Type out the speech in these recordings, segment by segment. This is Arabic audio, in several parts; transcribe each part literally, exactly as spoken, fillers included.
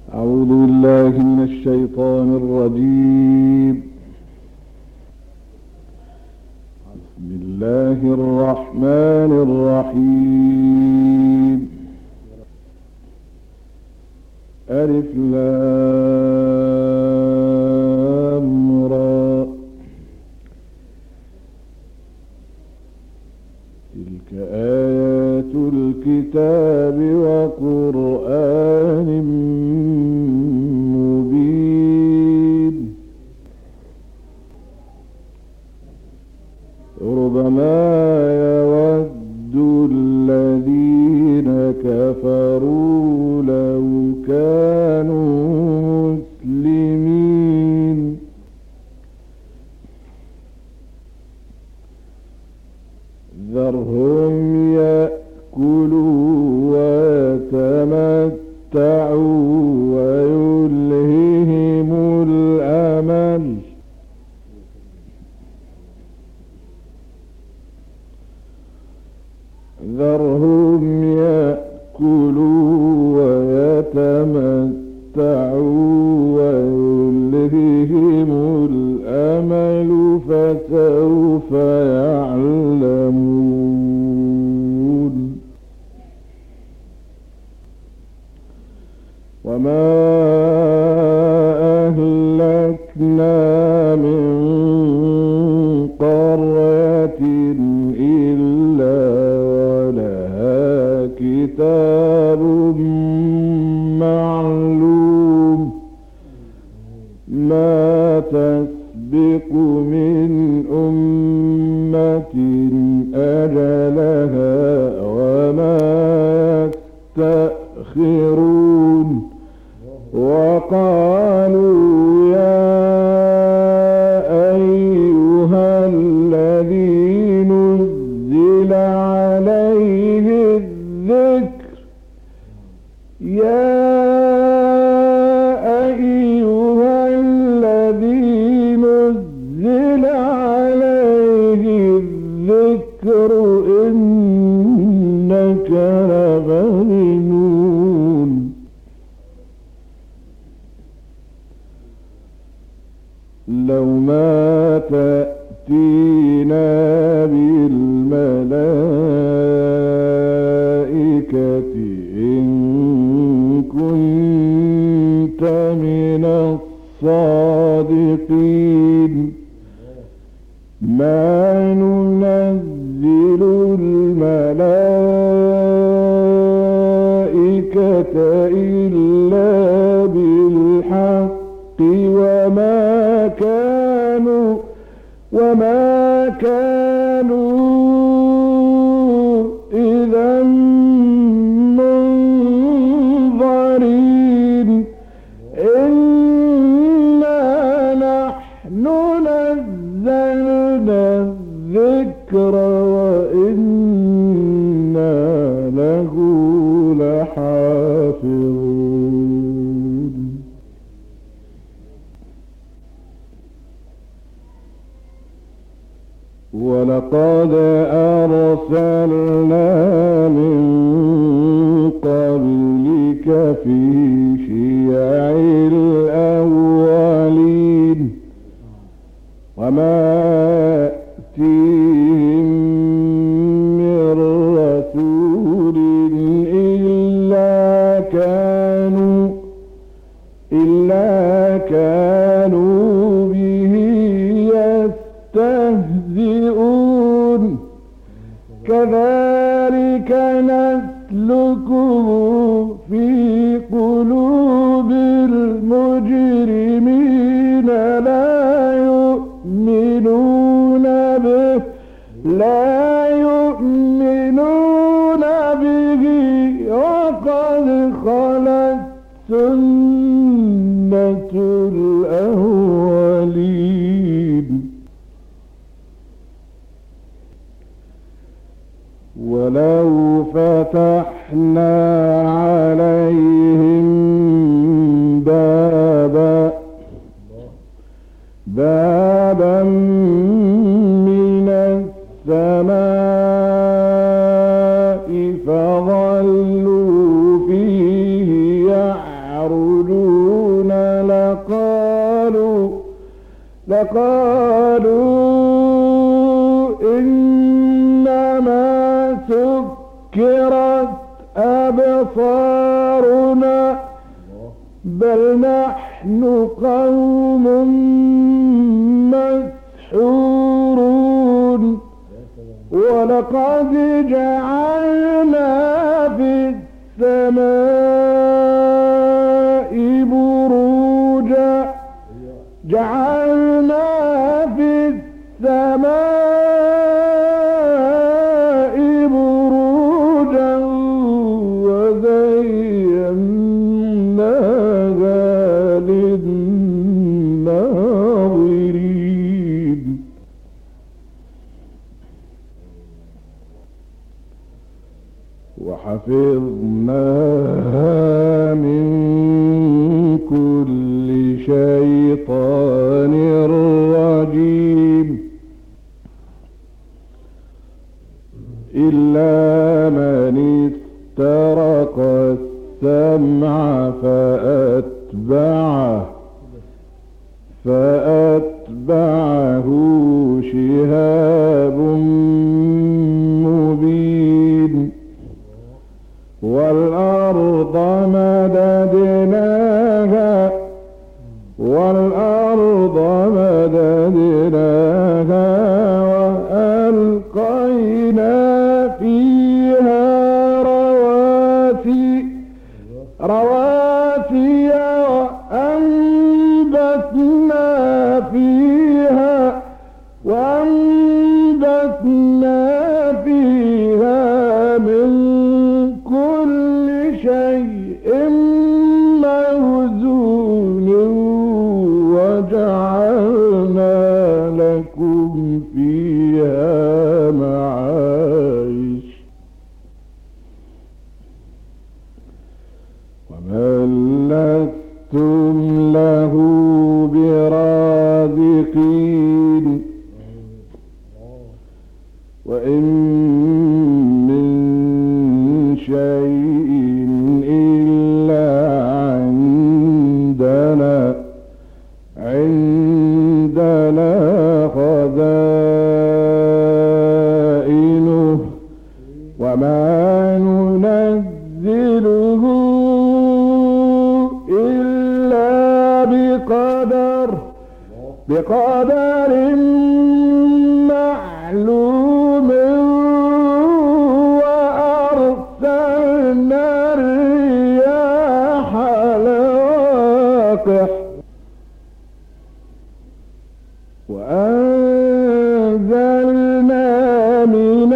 أعوذ بالله من الشيطان الرجيم. بسم الله الرحمن الرحيم. ألف لام را. تلك آيات الكتاب وقرآن مبين. ربما يود الذين كفروا لو كانوا مسلمين ذرهم يأكلوا ويتمتعوا ويلههم الأمل ذرهم يأكلوا ويتمتعوا ويلههم الأمل فسوف يعلمون. وما أهلكنا من قرية إلا ولها كتاب معلوم ما تسبق من أمة أجلها وما يستأخرون. وقالوا يا أيها الذي نزل عليه الذكر يا أيها الذي نزل عليه الذكر إنك لمجنون. لو ما تأتينا بالملائكة إن كنت من الصادقين ما ننزل الملائكة إلا بالحق وما كانوا وما كانوا إذا منظرين. إنا نحن نزلنا الذكر وإنا له لحافظون. ولقد أرسلنا من قبلك في شيع الأولين وما يأتيهم من رسول إلا كانوا إلا كانوا به يستهزئون. كذلك نسلكه في قلوب المجرمين لا يؤمنون به لا يؤمنون به وقد خلت سنة الأولين. ولو فتحنا عليهم بابا بابا من السماء فظلوا فيه يعرجون يعرجون لقالوا لقالوا إنما سكرت أبصارنا بل نحن قوم مسحورون ولقد جعلنا في السماء بروجا جعلنا في السماء بروجا وزيناها للناظرين وحفظناها من كل شيطان رجيم إلا من استرق السمع فأتبعه فأتبعه شهاب مبين والأرض مددناها والأرض مددناها وألقينا فيها رواسي رواسي وأنبتنا فيها وأنبتنا فيها من كل شيء موزون وجعلنا لكم فيها معايش ومن لستم له برازقين وإن من شيء إلا عندنا عندنا خزائنه وما ننزله إلا بقدر بقدر معلوم وأرسلنا الرياح لواقح وأنزلنا من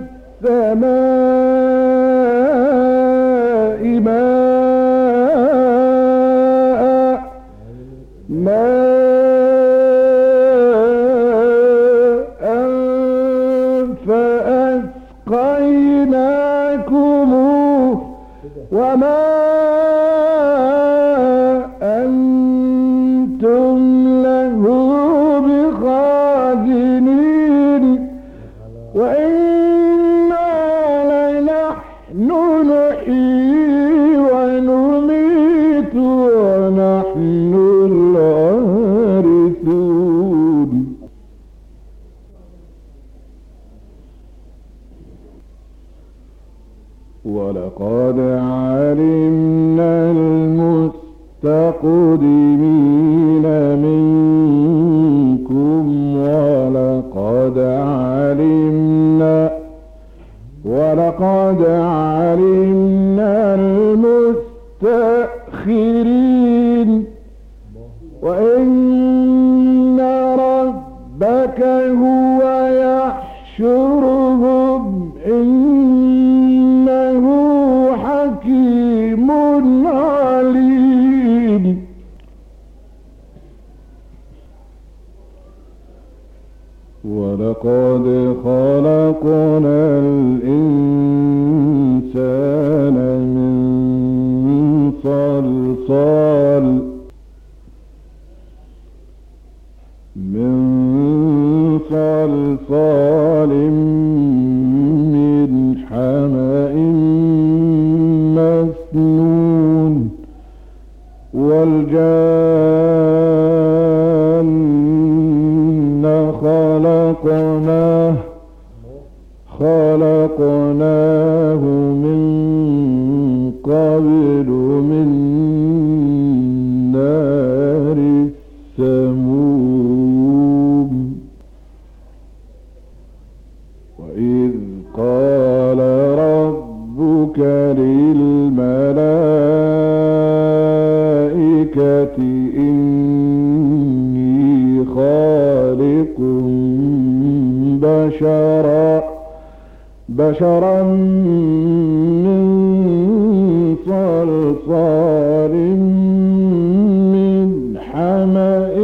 السماء ماء ماء فأسقيناكموه وما أنتم له بخازنين وإنا لنحن نحيي ونميت ونحن الوارثون ولقد علمنا المستقدمين منكم ولقد علمنا ولقد علمنا المستأخرين وإن ربك هو يحشرهم إنه حكيم عليم ولقد خلقنا الإنسان من صلصال من صلصال من حمأ مسنون والجان خلقناه خلقناه من قبل من نار السموم وإذ قال ربك للملائكة إني خالق بشرا بشرا من صلصال من حمأ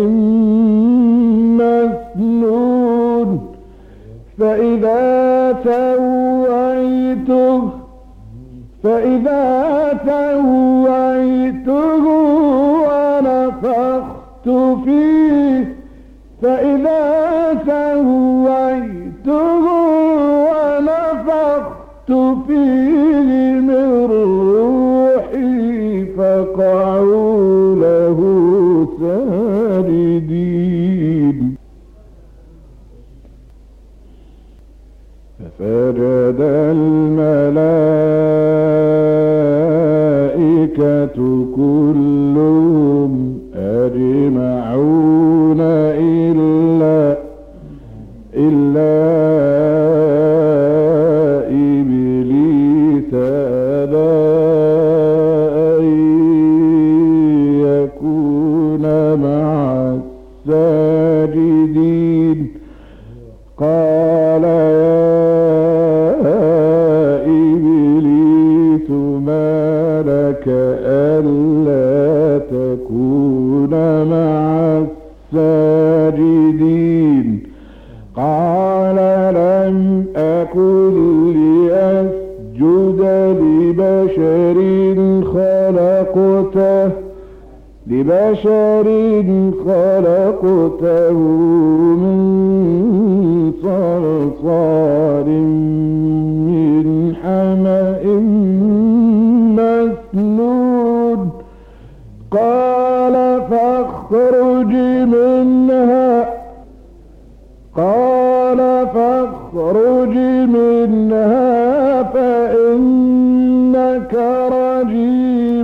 مسنون فإذا سويته فإذا سويته ونفخت فيه فإذا سويته ونفخت فيه من روحي فقعوا له ساجدين فسجد الملائكة كلهم أجمعون إلا إلا إبليس أبى أن يكون مع الساجدين قال ألا تكون مع الساجدين قال لم أكن لأسجد لبشر خلقته لبشر خلقته من صلصال من حمأ مسنون قال فاخرج منها قال فاخرج منها فإنك رجيم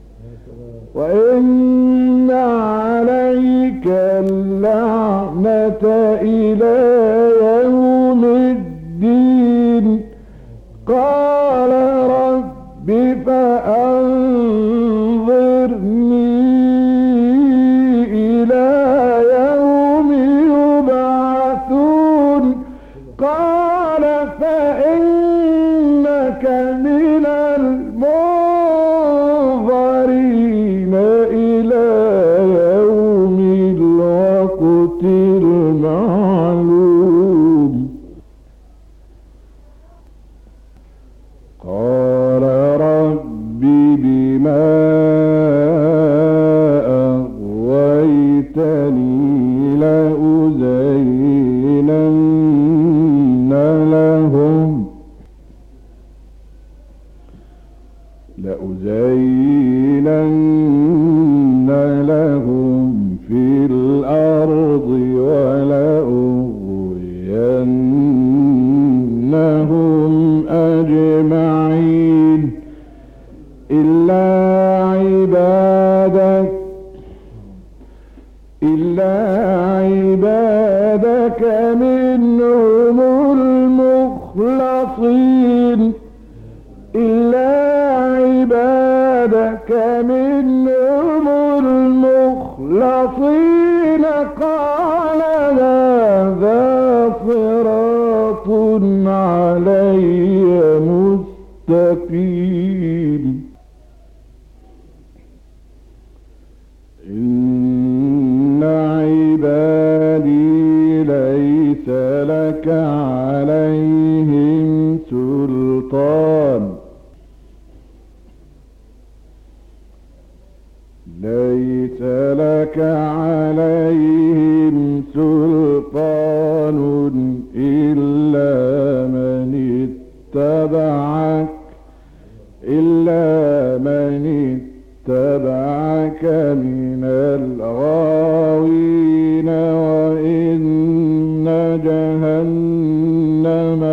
وإن عليك اللعنة إلى يوم الدين قال رب فأنظرني إلى يوم يبعثون قال فإنك من المنظرين إلى يوم الوقت المعلوم قال رب بما أغويتني لأزينن لهم لأزينن لهم في الأرض ولأغوينهم أجمعين إلا عبادك إلا عبادك منهم المخلصين إلا عبادك منهم المخلصين قال هذا صراط علي مستقيم إن عبادي ليس لك عليهم سلطان ليس لك عليهم سلطان إلا من اتبعك إلا من اتبعك معك من الغاوين وإن جهنم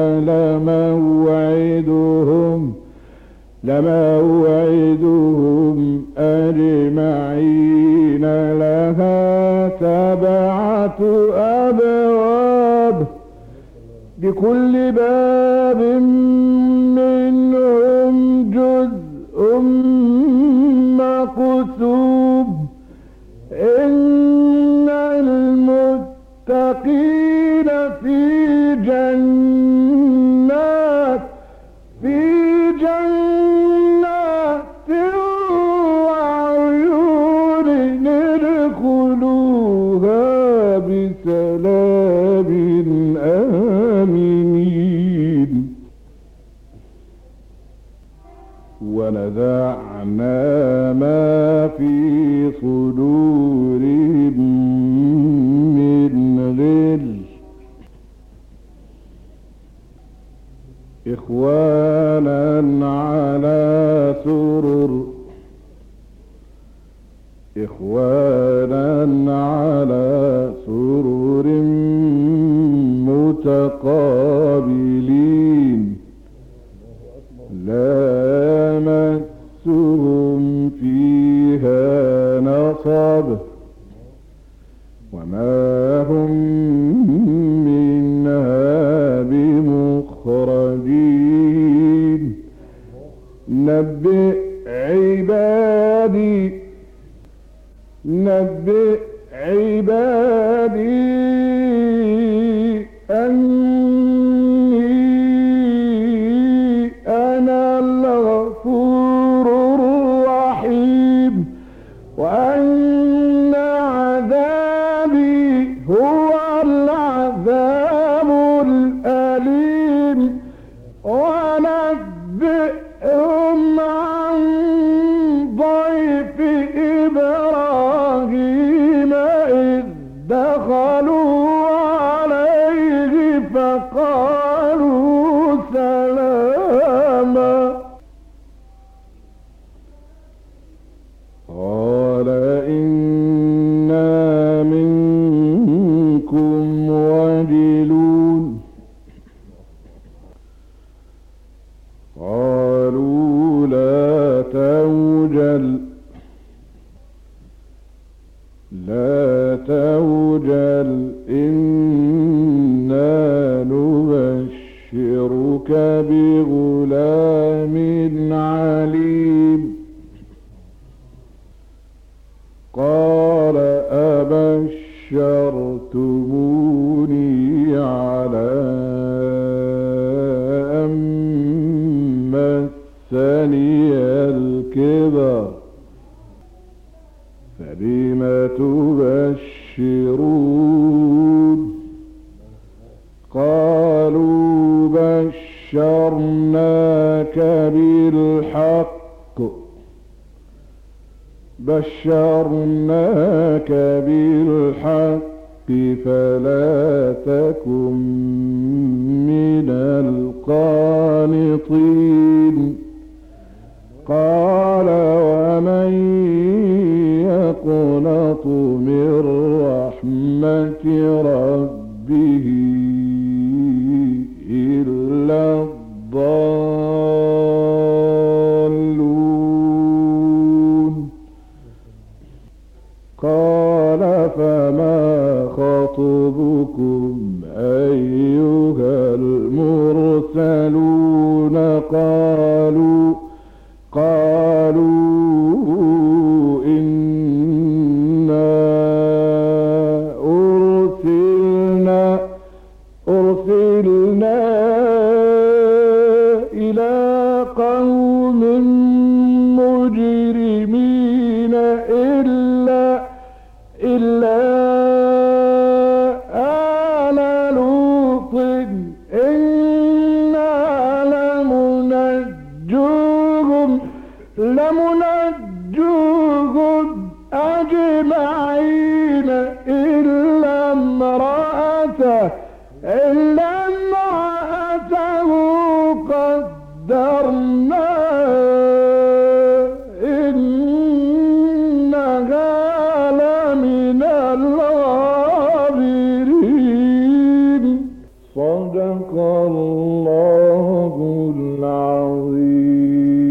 لموعدهم لموعدهم أجمعين لها سبعة أبواب لكل باب منهم جزء مقسوم إن المتقين في جنات في جنات وعيون ادخلوها بسلام آمنين ونزعنا ما في صدورهم من غل إخوانا على سرر إخوانا على سرر متقابلين لا يمسهم فيها نصب وما هم منها بمخرجين نبئ عبادي نبئ عبادي أني أنا الغفور الرحيم وأن عذابي هو العذاب الأليم ونبئهم عن ضيف إبراهيم إذ دخلوا عليه فقالوا سلاما قال إنا منكم وجلون قالوا لا توجل لا توجل إنا نبشرك بغلام عليم قال أبشرتموني على أن مسني الكبر فبم تبشرون قالوا بشرناك بالحق بشرناك بالحق فلا تكن من القانطين قال ومن يقنط من رحمة ربه إلا الضالون قال فما خطبكم أيها المرسلون قالوا قالوا إنا أرسلنا أرسلنا إلى قوم مجرمين إلا إلا آل لوط إنا لمنجوهم لمنجوهم أجمعين إلا امرأته إلا امرأته قدرنا إنها الغابرين. صدق الله العظيم.